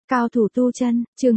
Cao thủ tu chân, chương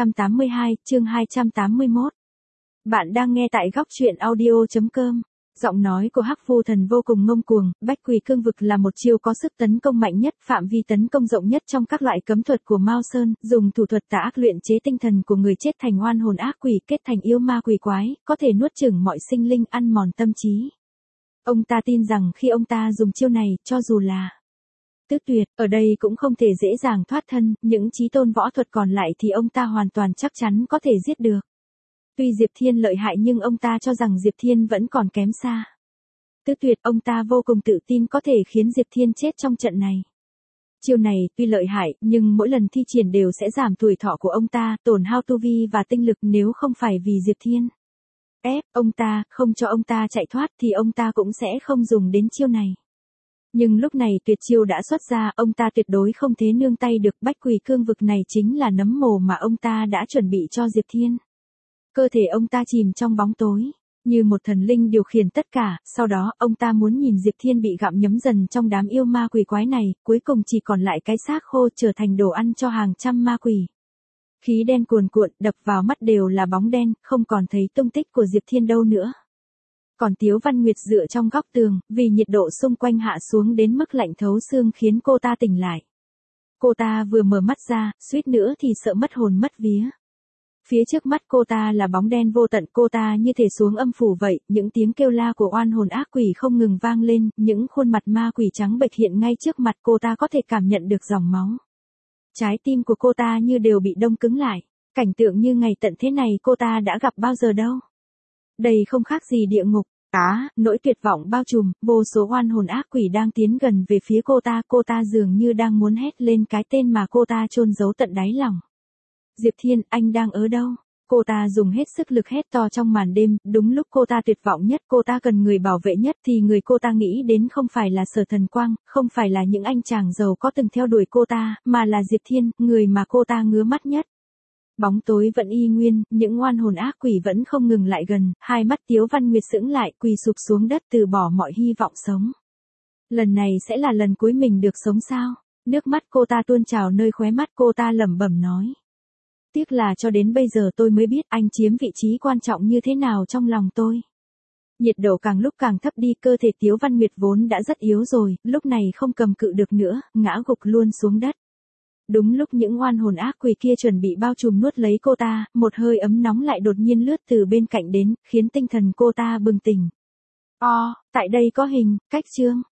282, chương 281. Bạn đang nghe tại góc truyện audio.com. Giọng nói của Hắc Vô Thần vô cùng ngông cuồng, Bách Quỷ Cương Vực là một chiêu có sức tấn công mạnh nhất, phạm vi tấn công rộng nhất trong các loại cấm thuật của Mao Sơn, dùng thủ thuật tà ác luyện chế tinh thần của người chết thành oan hồn ác quỷ, kết thành yêu ma quỷ quái, có thể nuốt chửng mọi sinh linh, ăn mòn tâm trí. Ông ta tin rằng khi ông ta dùng chiêu này, cho dù là Tứ Tuyệt, ở đây cũng không thể dễ dàng thoát thân, những chí tôn võ thuật còn lại thì ông ta hoàn toàn chắc chắn có thể giết được. Tuy Diệp Thiên lợi hại nhưng ông ta cho rằng Diệp Thiên vẫn còn kém xa. Tứ Tuyệt, ông ta vô cùng tự tin có thể khiến Diệp Thiên chết trong trận này. Chiêu này tuy lợi hại nhưng mỗi lần thi triển đều sẽ giảm tuổi thọ của ông ta, tổn hao tu vi và tinh lực, nếu không phải vì Diệp Thiên ép ông ta, không cho ông ta chạy thoát thì ông ta cũng sẽ không dùng đến chiêu này. Nhưng lúc này tuyệt chiêu đã xuất ra, ông ta tuyệt đối không thể nương tay được. Bách Quỷ Cương Vực này chính là nấm mồ mà ông ta đã chuẩn bị cho Diệp Thiên. Cơ thể ông ta chìm trong bóng tối, như một thần linh điều khiển tất cả, sau đó ông ta muốn nhìn Diệp Thiên bị gặm nhấm dần trong đám yêu ma quỷ quái này, cuối cùng chỉ còn lại cái xác khô trở thành đồ ăn cho hàng trăm ma quỷ. Khí đen cuồn cuộn, đập vào mắt đều là bóng đen, không còn thấy tung tích của Diệp Thiên đâu nữa. Còn Tiếu Văn Nguyệt dựa trong góc tường, vì nhiệt độ xung quanh hạ xuống đến mức lạnh thấu xương khiến cô ta tỉnh lại. Cô ta vừa mở mắt ra, suýt nữa thì sợ mất hồn mất vía. Phía trước mắt cô ta là bóng đen vô tận, cô ta như thể xuống âm phủ vậy, những tiếng kêu la của oan hồn ác quỷ không ngừng vang lên, những khuôn mặt ma quỷ trắng bệch hiện ngay trước mặt cô ta, có thể cảm nhận được dòng máu. Trái tim của cô ta như đều bị đông cứng lại, cảnh tượng như ngày tận thế này cô ta đã gặp bao giờ đâu. Đây không khác gì địa ngục. Nỗi tuyệt vọng bao trùm, vô số oan hồn ác quỷ đang tiến gần về phía cô ta dường như đang muốn hét lên cái tên mà cô ta chôn giấu tận đáy lòng. Diệp Thiên, anh đang ở đâu? Cô ta dùng hết sức lực hét to trong màn đêm, đúng lúc cô ta tuyệt vọng nhất, cô ta cần người bảo vệ nhất thì người cô ta nghĩ đến không phải là Sở Thần Quang, không phải là những anh chàng giàu có từng theo đuổi cô ta, mà là Diệp Thiên, người mà cô ta ngứa mắt nhất. Bóng tối vẫn y nguyên, những oan hồn ác quỷ vẫn không ngừng lại gần, hai mắt Tiếu Văn Nguyệt sững lại, quỳ sụp xuống đất từ bỏ mọi hy vọng sống. Lần này sẽ là lần cuối mình được sống sao? Nước mắt cô ta tuôn trào nơi khóe mắt, cô ta lẩm bẩm nói. Tiếc là cho đến bây giờ tôi mới biết anh chiếm vị trí quan trọng như thế nào trong lòng tôi. Nhiệt độ càng lúc càng thấp đi, cơ thể Tiếu Văn Nguyệt vốn đã rất yếu rồi, lúc này không cầm cự được nữa, ngã gục luôn xuống đất. Đúng lúc những oan hồn ác quỷ kia chuẩn bị bao trùm nuốt lấy cô ta, một hơi ấm nóng lại đột nhiên lướt từ bên cạnh đến, khiến tinh thần cô ta bừng tỉnh. Tại đây có hình, cách chương.